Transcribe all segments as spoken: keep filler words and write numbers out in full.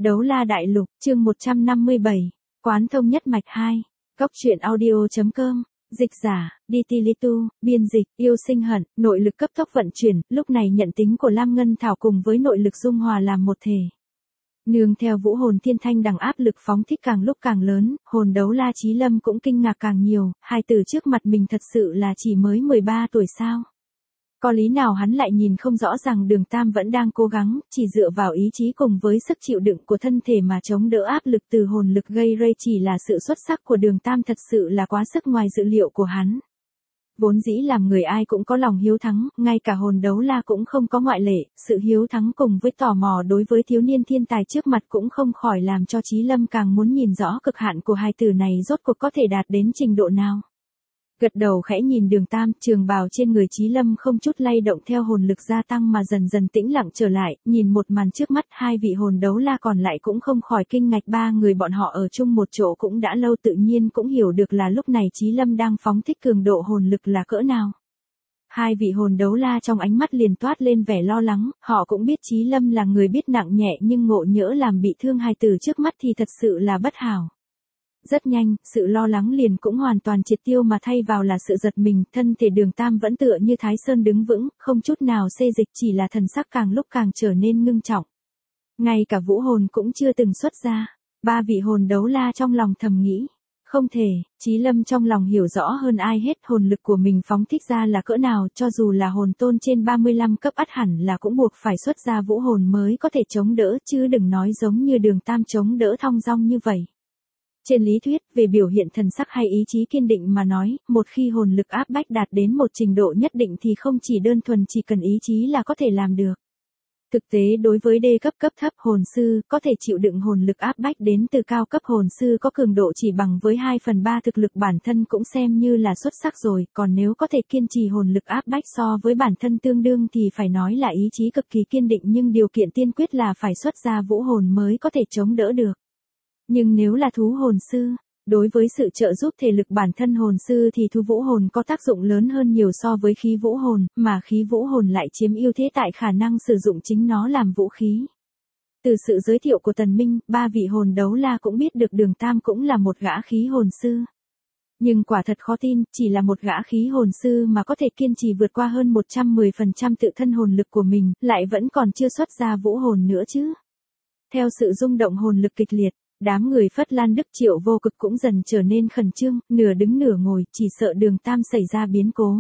Đấu La Đại Lục, chương một trăm năm mươi bảy, Quán Thông Nhất Mạch hai, Cốc truyện audio.com, dịch giả, đê tê Litu, biên dịch, yêu sinh hận, nội lực cấp tốc vận chuyển, lúc này nhận tính của Lam Ngân Thảo cùng với nội lực dung hòa làm một thể. Nương theo vũ hồn thiên thanh đằng áp lực phóng thích càng lúc càng lớn, hồn đấu La Chí Lâm cũng kinh ngạc càng nhiều, hai từ trước mặt mình thật sự là chỉ mới mười ba tuổi sao. Có lý nào hắn lại nhìn không rõ rằng Đường Tam vẫn đang cố gắng, chỉ dựa vào ý chí cùng với sức chịu đựng của thân thể mà chống đỡ áp lực từ hồn lực gây ra, chỉ là sự xuất sắc của Đường Tam thật sự là quá sức ngoài dự liệu của hắn. Vốn dĩ làm người ai cũng có lòng hiếu thắng, ngay cả hồn đấu la cũng không có ngoại lệ, sự hiếu thắng cùng với tò mò đối với thiếu niên thiên tài trước mặt cũng không khỏi làm cho Chí Lâm càng muốn nhìn rõ cực hạn của hai từ này rốt cuộc có thể đạt đến trình độ nào. Gật đầu khẽ nhìn Đường Tam, trường bào trên người Chí Lâm không chút lay động theo hồn lực gia tăng mà dần dần tĩnh lặng trở lại, nhìn một màn trước mắt hai vị hồn đấu la còn lại cũng không khỏi kinh ngạc, ba người bọn họ ở chung một chỗ cũng đã lâu tự nhiên cũng hiểu được là lúc này Chí Lâm đang phóng thích cường độ hồn lực là cỡ nào. Hai vị hồn đấu la trong ánh mắt liền toát lên vẻ lo lắng, họ cũng biết Chí Lâm là người biết nặng nhẹ nhưng ngộ nhỡ làm bị thương hài tử trước mắt thì thật sự là bất hảo. Rất nhanh, sự lo lắng liền cũng hoàn toàn triệt tiêu mà thay vào là sự giật mình, thân thể Đường Tam vẫn tựa như Thái Sơn đứng vững, không chút nào xê dịch, chỉ là thần sắc càng lúc càng trở nên ngưng trọng. Ngay cả vũ hồn cũng chưa từng xuất ra, ba vị hồn đấu la trong lòng thầm nghĩ. Không thể, Chí Lâm trong lòng hiểu rõ hơn ai hết hồn lực của mình phóng thích ra là cỡ nào, cho dù là hồn tôn trên ba mươi lăm cấp ắt hẳn là cũng buộc phải xuất ra vũ hồn mới có thể chống đỡ, chứ đừng nói giống như Đường Tam chống đỡ thong dong như vậy. Trên lý thuyết, về biểu hiện thần sắc hay ý chí kiên định mà nói, một khi hồn lực áp bách đạt đến một trình độ nhất định thì không chỉ đơn thuần chỉ cần ý chí là có thể làm được. Thực tế đối với đê cấp cấp thấp hồn sư, có thể chịu đựng hồn lực áp bách đến từ cao cấp hồn sư có cường độ chỉ bằng với hai phần ba thực lực bản thân cũng xem như là xuất sắc rồi, còn nếu có thể kiên trì hồn lực áp bách so với bản thân tương đương thì phải nói là ý chí cực kỳ kiên định, nhưng điều kiện tiên quyết là phải xuất ra vũ hồn mới có thể chống đỡ được. Nhưng nếu là thú hồn sư, đối với sự trợ giúp thể lực bản thân hồn sư thì thú vũ hồn có tác dụng lớn hơn nhiều so với khí vũ hồn, mà khí vũ hồn lại chiếm ưu thế tại khả năng sử dụng chính nó làm vũ khí. Từ sự giới thiệu của Tần Minh, ba vị hồn đấu la cũng biết được Đường Tam cũng là một gã khí hồn sư. Nhưng quả thật khó tin, chỉ là một gã khí hồn sư mà có thể kiên trì vượt qua hơn một trăm mười phần trăm tự thân hồn lực của mình, lại vẫn còn chưa xuất ra vũ hồn nữa chứ. Theo sự rung động hồn lực kịch liệt, đám người Phất Lan Đức Triệu Vô Cực cũng dần trở nên khẩn trương, nửa đứng nửa ngồi, chỉ sợ Đường Tam xảy ra biến cố.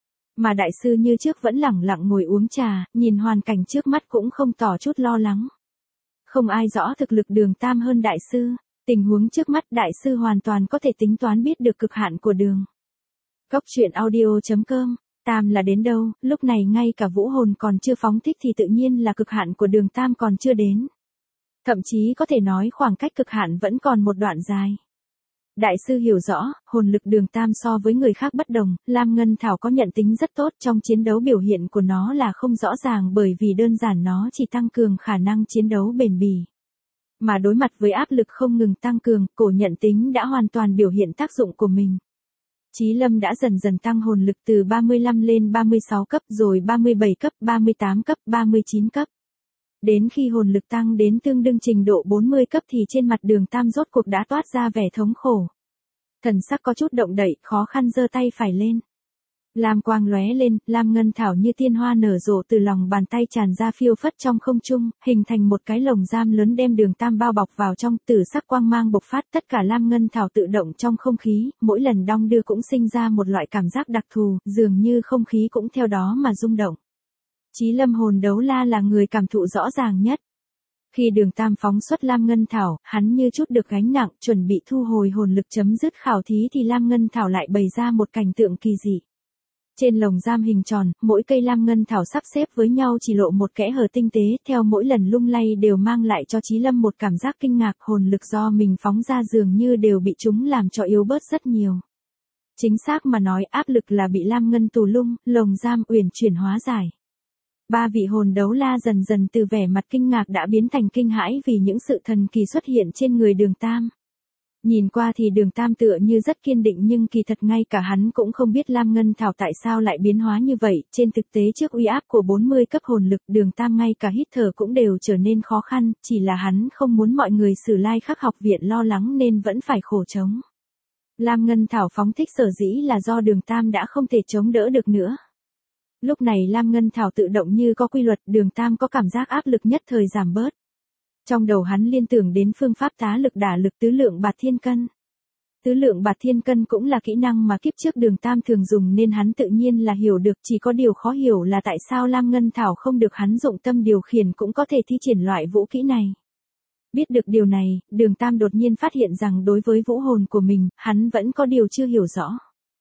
Mà đại sư như trước vẫn lẳng lặng ngồi uống trà, nhìn hoàn cảnh trước mắt cũng không tỏ chút lo lắng. Không ai rõ thực lực Đường Tam hơn đại sư, tình huống trước mắt đại sư hoàn toàn có thể tính toán biết được cực hạn của Đường. Cốc truyện audio.com, Tam là đến đâu, lúc này ngay cả vũ hồn còn chưa phóng thích thì tự nhiên là cực hạn của Đường Tam còn chưa đến. Thậm chí có thể nói khoảng cách cực hạn vẫn còn một đoạn dài. Đại sư hiểu rõ, hồn lực Đường Tam so với người khác bất đồng, Lam Ngân Thảo có nhận tính rất tốt trong chiến đấu, biểu hiện của nó là không rõ ràng bởi vì đơn giản nó chỉ tăng cường khả năng chiến đấu bền bỉ. Mà đối mặt với áp lực không ngừng tăng cường, cổ nhận tính đã hoàn toàn biểu hiện tác dụng của mình. Chí Lâm đã dần dần tăng hồn lực từ ba mươi lăm lên ba mươi sáu cấp, rồi ba mươi bảy cấp, ba mươi tám cấp, ba mươi chín cấp. Đến khi hồn lực tăng đến tương đương trình độ bốn mươi cấp thì trên mặt Đường Tam rốt cuộc đã toát ra vẻ thống khổ. Thần sắc có chút động đậy, khó khăn giơ tay phải lên. Lam quang lóe lên, lam ngân thảo như tiên hoa nở rộ từ lòng bàn tay tràn ra phiêu phất trong không trung, hình thành một cái lồng giam lớn đem Đường Tam bao bọc vào trong, tử sắc quang mang bộc phát, tất cả lam ngân thảo tự động trong không khí, mỗi lần đong đưa cũng sinh ra một loại cảm giác đặc thù, dường như không khí cũng theo đó mà rung động. Chí Lâm hồn đấu la là người cảm thụ rõ ràng nhất. Khi Đường Tam phóng xuất lam ngân thảo, hắn như chút được gánh nặng, chuẩn bị thu hồi hồn lực chấm dứt khảo thí thì lam ngân thảo lại bày ra một cảnh tượng kỳ dị. Trên lồng giam hình tròn, mỗi cây lam ngân thảo sắp xếp với nhau chỉ lộ một kẽ hở tinh tế, theo mỗi lần lung lay đều mang lại cho Chí Lâm một cảm giác kinh ngạc, hồn lực do mình phóng ra dường như đều bị chúng làm cho yếu bớt rất nhiều. Chính xác mà nói, áp lực là bị lam ngân tù lung, lồng giam uyển chuyển hóa giải. Ba vị hồn đấu la dần dần từ vẻ mặt kinh ngạc đã biến thành kinh hãi vì những sự thần kỳ xuất hiện trên người Đường Tam. Nhìn qua thì Đường Tam tựa như rất kiên định nhưng kỳ thật ngay cả hắn cũng không biết Lam Ngân Thảo tại sao lại biến hóa như vậy, trên thực tế trước uy áp của bốn mươi cấp hồn lực Đường Tam ngay cả hít thở cũng đều trở nên khó khăn, chỉ là hắn không muốn mọi người Sử Lai Khắc học viện lo lắng nên vẫn phải khổ chống. Lam Ngân Thảo phóng thích sở dĩ là do Đường Tam đã không thể chống đỡ được nữa. Lúc này Lam Ngân Thảo tự động như có quy luật, Đường Tam có cảm giác áp lực nhất thời giảm bớt. Trong đầu hắn liên tưởng đến phương pháp tá lực đả lực tứ lượng bạt thiên cân. Tứ lượng bạt thiên cân cũng là kỹ năng mà kiếp trước Đường Tam thường dùng nên hắn tự nhiên là hiểu được, chỉ có điều khó hiểu là tại sao Lam Ngân Thảo không được hắn dụng tâm điều khiển cũng có thể thi triển loại vũ kỹ này. Biết được điều này, Đường Tam đột nhiên phát hiện rằng đối với vũ hồn của mình, hắn vẫn có điều chưa hiểu rõ.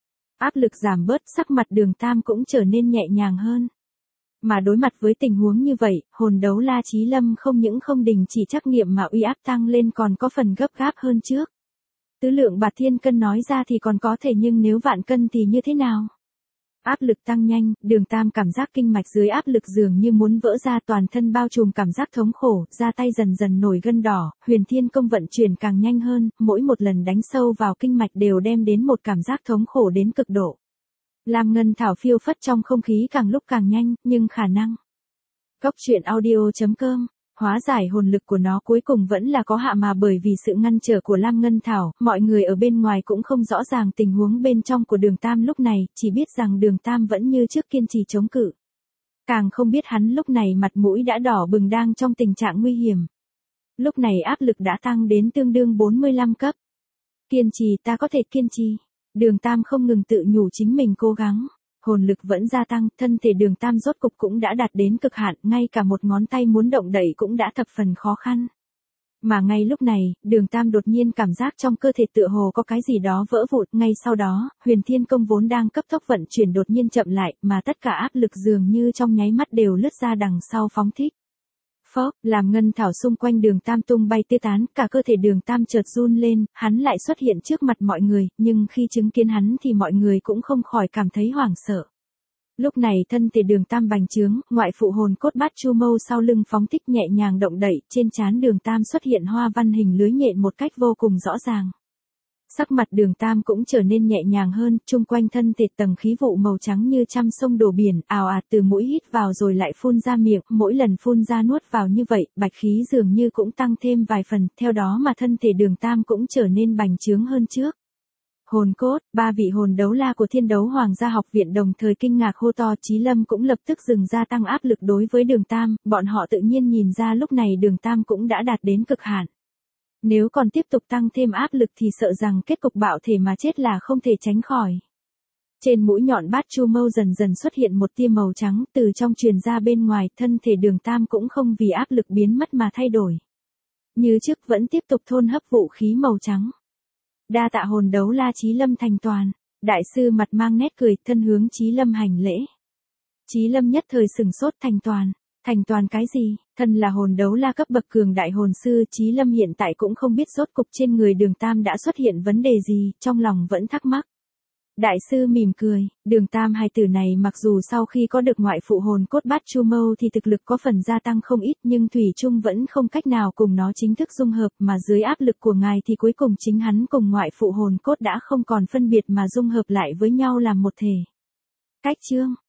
Áp lực giảm bớt, sắc mặt Đường Tam cũng trở nên nhẹ nhàng hơn. Mà đối mặt với tình huống như vậy, hồn đấu la Chí Lâm không những không đình chỉ trắc nghiệm mà uy áp tăng lên còn có phần gấp gáp hơn trước. Tứ lượng bạt thiên cân nói ra thì còn có thể nhưng nếu vạn cân thì như thế nào? Áp lực tăng nhanh, Đường Tam cảm giác kinh mạch dưới áp lực dường như muốn vỡ ra, toàn thân bao trùm cảm giác thống khổ, da tay dần dần nổi gân đỏ, Huyền Thiên Công vận chuyển càng nhanh hơn, mỗi một lần đánh sâu vào kinh mạch đều đem đến một cảm giác thống khổ đến cực độ. Lam Ngân Thảo phiêu phất trong không khí càng lúc càng nhanh, nhưng khả năng. Cốc truyện audio chấm com, hóa giải hồn lực của nó cuối cùng vẫn là có hạ mà bởi vì sự ngăn trở của Lam Ngân Thảo, mọi người ở bên ngoài cũng không rõ ràng tình huống bên trong của Đường Tam lúc này, chỉ biết rằng Đường Tam vẫn như trước kiên trì chống cự. Càng không biết hắn lúc này mặt mũi đã đỏ bừng đang trong tình trạng nguy hiểm. Lúc này áp lực đã tăng đến tương đương bốn mươi lăm cấp. Kiên trì, ta có thể kiên trì. Đường Tam không ngừng tự nhủ chính mình cố gắng. Hồn lực vẫn gia tăng, thân thể Đường Tam rốt cục cũng đã đạt đến cực hạn, ngay cả một ngón tay muốn động đậy cũng đã thập phần khó khăn. Mà ngay lúc này, Đường Tam đột nhiên cảm giác trong cơ thể tựa hồ có cái gì đó vỡ vụn, ngay sau đó, Huyền Thiên Công vốn đang cấp tốc vận chuyển đột nhiên chậm lại, mà tất cả áp lực dường như trong nháy mắt đều lướt ra đằng sau phóng thích. Phốc, làm ngân thảo xung quanh Đường Tam tung bay tê tán, cả cơ thể Đường Tam chợt run lên, hắn lại xuất hiện trước mặt mọi người, nhưng khi chứng kiến hắn thì mọi người cũng không khỏi cảm thấy hoảng sợ. Lúc này thân thể Đường Tam bành trướng, ngoại phụ hồn cốt bát chu mâu sau lưng phóng thích nhẹ nhàng động đậy, trên trán Đường Tam xuất hiện hoa văn hình lưới nhện một cách vô cùng rõ ràng. Sắc mặt Đường Tam cũng trở nên nhẹ nhàng hơn, chung quanh thân thể tầng khí vụ màu trắng như trăm sông đổ biển, ào ạt từ mũi hít vào rồi lại phun ra miệng, mỗi lần phun ra nuốt vào như vậy, bạch khí dường như cũng tăng thêm vài phần, theo đó mà thân thể Đường Tam cũng trở nên bành trướng hơn trước. Hồn cốt, ba vị hồn đấu la của Thiên Đấu Hoàng gia học viện đồng thời kinh ngạc hô to, Chí Lâm cũng lập tức dừng ra tăng áp lực đối với Đường Tam, bọn họ tự nhiên nhìn ra lúc này Đường Tam cũng đã đạt đến cực hạn. Nếu còn tiếp tục tăng thêm áp lực thì sợ rằng kết cục bạo thể mà chết là không thể tránh khỏi. Trên mũi nhọn bát chu mâu dần dần xuất hiện một tia màu trắng, từ trong truyền ra bên ngoài, thân thể Đường Tam cũng không vì áp lực biến mất mà thay đổi. Như trước vẫn tiếp tục thôn hấp vũ khí màu trắng. Đa tạ hồn đấu la Chí Lâm thành toàn. Đại sư mặt mang nét cười, thân hướng Chí Lâm hành lễ. Chí Lâm nhất thời sừng sốt, thành toàn. Thành toàn cái gì? Thân là hồn đấu la cấp bậc cường đại hồn sư, Chí Lâm hiện tại cũng không biết rốt cục trên người Đường Tam đã xuất hiện vấn đề gì, trong lòng vẫn thắc mắc. Đại sư mỉm cười, Đường Tam hai từ này mặc dù sau khi có được ngoại phụ hồn cốt bát chu mâu thì thực lực có phần gia tăng không ít nhưng thủy chung vẫn không cách nào cùng nó chính thức dung hợp, mà dưới áp lực của ngài thì cuối cùng chính hắn cùng ngoại phụ hồn cốt đã không còn phân biệt mà dung hợp lại với nhau làm một thể. Cách chương